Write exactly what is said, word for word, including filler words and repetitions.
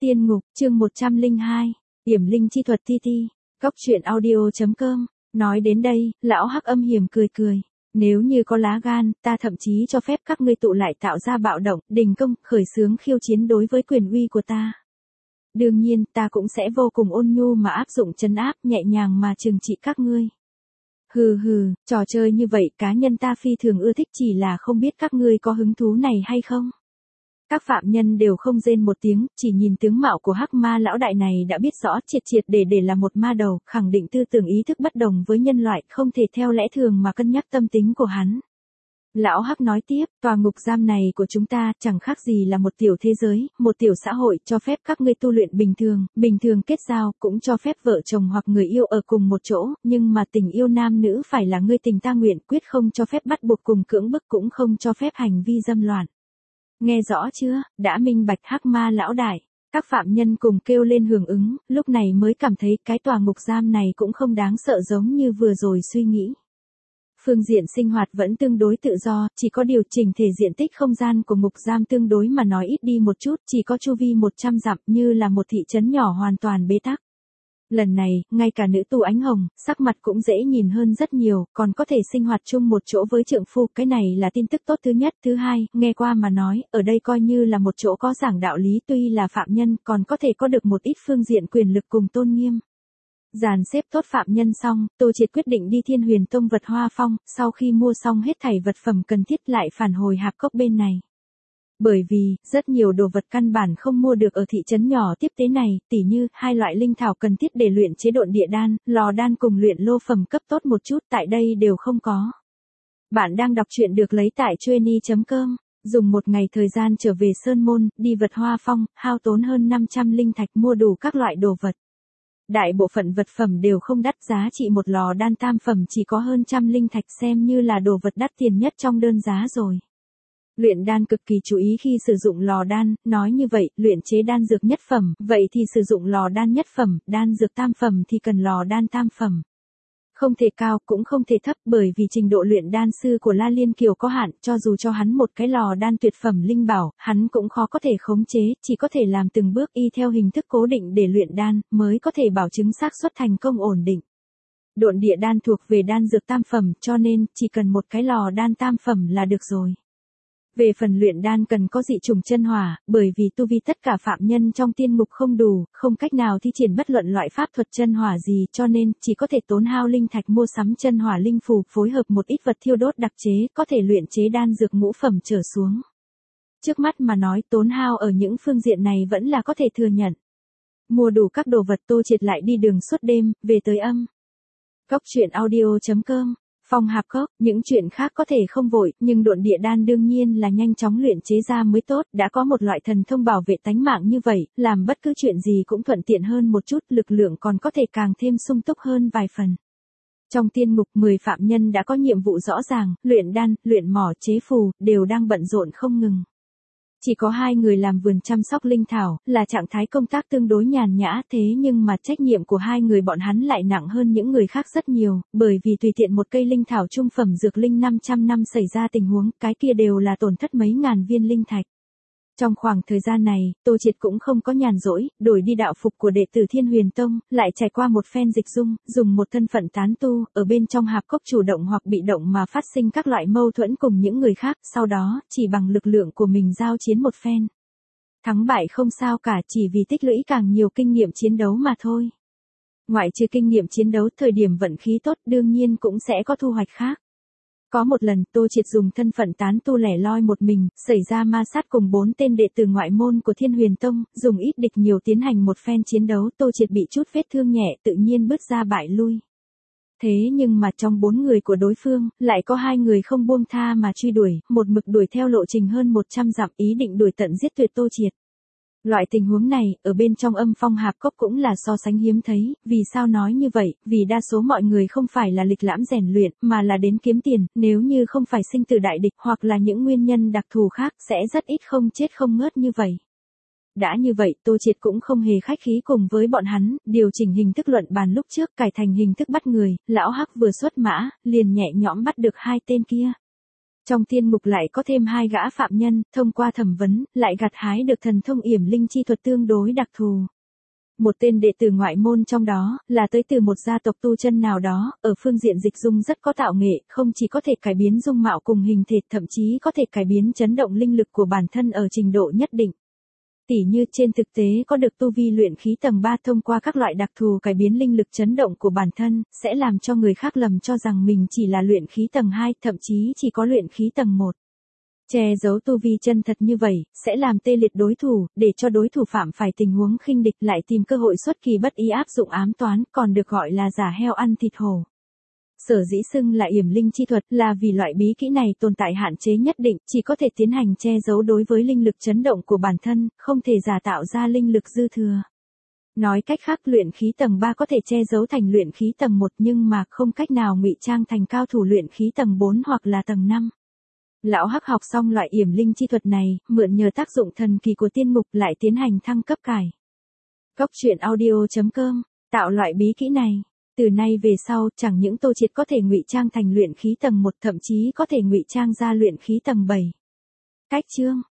Tiên ngục, chương một trăm lẻ hai, Điểm linh chi thuật ti ti, Cóc truyện audio chấm com. Nói đến đây, lão Hắc âm hiểm cười cười. Nếu như có lá gan, ta thậm chí cho phép các ngươi tụ lại tạo ra bạo động, đình công, khởi xướng khiêu chiến đối với quyền uy của ta. Đương nhiên, ta cũng sẽ vô cùng ôn nhu mà áp dụng trấn áp, nhẹ nhàng mà trừng trị các ngươi. Hừ hừ, trò chơi như vậy cá nhân ta phi thường ưa thích, chỉ là không biết các ngươi có hứng thú này hay không. Các phạm nhân đều không rên một tiếng, chỉ nhìn tướng mạo của Hắc Ma lão đại này đã biết rõ triệt triệt để để là một ma đầu, khẳng định tư tưởng ý thức bất đồng với nhân loại, không thể theo lẽ thường mà cân nhắc tâm tính của hắn. Lão Hắc nói tiếp, tòa ngục giam này của chúng ta chẳng khác gì là một tiểu thế giới, một tiểu xã hội, cho phép các ngươi tu luyện bình thường, bình thường kết giao, cũng cho phép vợ chồng hoặc người yêu ở cùng một chỗ, nhưng mà tình yêu nam nữ phải là ngươi tình ta nguyện, quyết không cho phép bắt buộc cùng cưỡng bức, cũng không cho phép hành vi dâm loạn. Nghe rõ chưa, đã minh bạch Hắc Ma lão đại. Các phạm nhân cùng kêu lên hưởng ứng, lúc này mới cảm thấy cái tòa ngục giam này cũng không đáng sợ giống như vừa rồi suy nghĩ. Phương diện sinh hoạt vẫn tương đối tự do, chỉ có điều chỉnh thể diện tích không gian của ngục giam tương đối mà nói ít đi một chút, chỉ có chu vi một trăm dặm như là một thị trấn nhỏ hoàn toàn bế tắc. Lần này, ngay cả nữ tù ánh hồng, sắc mặt cũng dễ nhìn hơn rất nhiều, còn có thể sinh hoạt chung một chỗ với trượng phu, cái này là tin tức tốt thứ nhất. Thứ hai, nghe qua mà nói, ở đây coi như là một chỗ có giảng đạo lý, tuy là phạm nhân, còn có thể có được một ít phương diện quyền lực cùng tôn nghiêm. Dàn xếp tốt phạm nhân xong, Tô Triệt quyết định đi Thiên Huyền Tông Vật Hoa Phong, sau khi mua xong hết thảy vật phẩm cần thiết lại phản hồi Hạp Cốc bên này. Bởi vì, rất nhiều đồ vật căn bản không mua được ở thị trấn nhỏ tiếp tế này, tỉ như, hai loại linh thảo cần thiết để luyện chế độn địa đan, lò đan cùng luyện lô phẩm cấp tốt một chút tại đây đều không có. Bạn đang đọc truyện được lấy tại chueny chấm com, dùng một ngày thời gian trở về Sơn Môn, đi Vật Hoa Phong, hao tốn hơn năm trăm linh thạch mua đủ các loại đồ vật. Đại bộ phận vật phẩm đều không đắt, giá trị một lò đan tam phẩm chỉ có hơn trăm linh thạch, xem như là đồ vật đắt tiền nhất trong đơn giá rồi. Luyện đan cực kỳ chú ý khi sử dụng lò đan, nói như vậy, luyện chế đan dược nhất phẩm, vậy thì sử dụng lò đan nhất phẩm, đan dược tam phẩm thì cần lò đan tam phẩm. Không thể cao, cũng không thể thấp, bởi vì trình độ luyện đan sư của La Liên Kiều có hạn, cho dù cho hắn một cái lò đan tuyệt phẩm linh bảo, hắn cũng khó có thể khống chế, chỉ có thể làm từng bước y theo hình thức cố định để luyện đan, mới có thể bảo chứng xác suất thành công ổn định. Độn địa đan thuộc về đan dược tam phẩm, cho nên, chỉ cần một cái lò đan tam phẩm là được rồi. Về phần luyện đan cần có dị chủng chân hỏa, bởi vì tu vi tất cả phạm nhân trong tiên ngục không đủ, không cách nào thi triển bất luận loại pháp thuật chân hỏa gì, cho nên chỉ có thể tốn hao linh thạch mua sắm chân hỏa linh phù, phối hợp một ít vật thiêu đốt đặc chế, có thể luyện chế đan dược ngũ phẩm trở xuống. Trước mắt mà nói, tốn hao ở những phương diện này vẫn là có thể thừa nhận. Mua đủ các đồ vật, Tô Triệt lại đi đường suốt đêm, về tới âm. Cóc truyện audio chấm com. Phong Hạp Cốc, những chuyện khác có thể không vội, nhưng độn địa đan đương nhiên là nhanh chóng luyện chế ra mới tốt, đã có một loại thần thông bảo vệ tánh mạng như vậy, làm bất cứ chuyện gì cũng thuận tiện hơn một chút, lực lượng còn có thể càng thêm sung túc hơn vài phần. Trong tiên ngục, mười phạm nhân đã có nhiệm vụ rõ ràng, luyện đan, luyện mỏ, chế phù, đều đang bận rộn không ngừng. Chỉ có hai người làm vườn chăm sóc linh thảo, là trạng thái công tác tương đối nhàn nhã, thế nhưng mà trách nhiệm của hai người bọn hắn lại nặng hơn những người khác rất nhiều, bởi vì tùy tiện một cây linh thảo trung phẩm dược linh năm trăm năm xảy ra tình huống, cái kia đều là tổn thất mấy ngàn viên linh thạch. Trong khoảng thời gian này, Tô Triệt cũng không có nhàn rỗi, đổi đi đạo phục của đệ tử Thiên Huyền Tông, lại trải qua một phen dịch dung, dùng một thân phận tán tu, ở bên trong hạp cốc chủ động hoặc bị động mà phát sinh các loại mâu thuẫn cùng những người khác, sau đó, chỉ bằng lực lượng của mình giao chiến một phen. Thắng bại không sao cả, chỉ vì tích lũy càng nhiều kinh nghiệm chiến đấu mà thôi. Ngoại trừ kinh nghiệm chiến đấu, thời điểm vận khí tốt đương nhiên cũng sẽ có thu hoạch khác. Có một lần, Tô Triệt dùng thân phận tán tu lẻ loi một mình, xảy ra ma sát cùng bốn tên đệ tử ngoại môn của Thiên Huyền Tông, dùng ít địch nhiều tiến hành một phen chiến đấu, Tô Triệt bị chút vết thương nhẹ, tự nhiên bước ra bại lui. Thế nhưng mà trong bốn người của đối phương, lại có hai người không buông tha mà truy đuổi, một mực đuổi theo lộ trình hơn một trăm dặm, ý định đuổi tận giết tuyệt Tô Triệt. Loại tình huống này, ở bên trong âm phong hạp cốc cũng là so sánh hiếm thấy, vì sao nói như vậy, vì đa số mọi người không phải là lịch lãm rèn luyện, mà là đến kiếm tiền, nếu như không phải sinh tử đại địch, hoặc là những nguyên nhân đặc thù khác, sẽ rất ít không chết không ngớt như vậy. Đã như vậy, Tô Triệt cũng không hề khách khí cùng với bọn hắn, điều chỉnh hình thức luận bàn lúc trước, cải thành hình thức bắt người, lão Hắc vừa xuất mã, liền nhẹ nhõm bắt được hai tên kia. Trong tiên mục lại có thêm hai gã phạm nhân, thông qua thẩm vấn, lại gặt hái được thần thông yểm linh chi thuật tương đối đặc thù. Một tên đệ tử ngoại môn trong đó, là tới từ một gia tộc tu chân nào đó, ở phương diện dịch dung rất có tạo nghệ, không chỉ có thể cải biến dung mạo cùng hình thể, thậm chí có thể cải biến chấn động linh lực của bản thân ở trình độ nhất định. Tỉ như trên thực tế có được tu vi luyện khí tầng ba thông qua các loại đặc thù cải biến linh lực chấn động của bản thân, sẽ làm cho người khác lầm cho rằng mình chỉ là luyện khí tầng hai, thậm chí chỉ có luyện khí tầng một. Che giấu tu vi chân thật như vậy, sẽ làm tê liệt đối thủ, để cho đối thủ phạm phải tình huống khinh địch lại tìm cơ hội xuất kỳ bất ý áp dụng ám toán, còn được gọi là giả heo ăn thịt hổ. Sở dĩ xưng là yểm linh chi thuật là vì loại bí kỹ này tồn tại hạn chế nhất định, chỉ có thể tiến hành che giấu đối với linh lực chấn động của bản thân, không thể giả tạo ra linh lực dư thừa. Nói cách khác luyện khí tầng ba có thể che giấu thành luyện khí tầng một nhưng mà không cách nào ngụy trang thành cao thủ luyện khí tầng bốn hoặc là tầng năm. Lão Hắc học xong loại yểm linh chi thuật này, mượn nhờ tác dụng thần kỳ của tiên mục lại tiến hành thăng cấp cải. Cốc truyện audio chấm com tạo loại bí kỹ này. Từ nay về sau, chẳng những Tô Triệt có thể ngụy trang thành luyện khí tầng một, thậm chí có thể ngụy trang ra luyện khí tầng bảy. Cách chương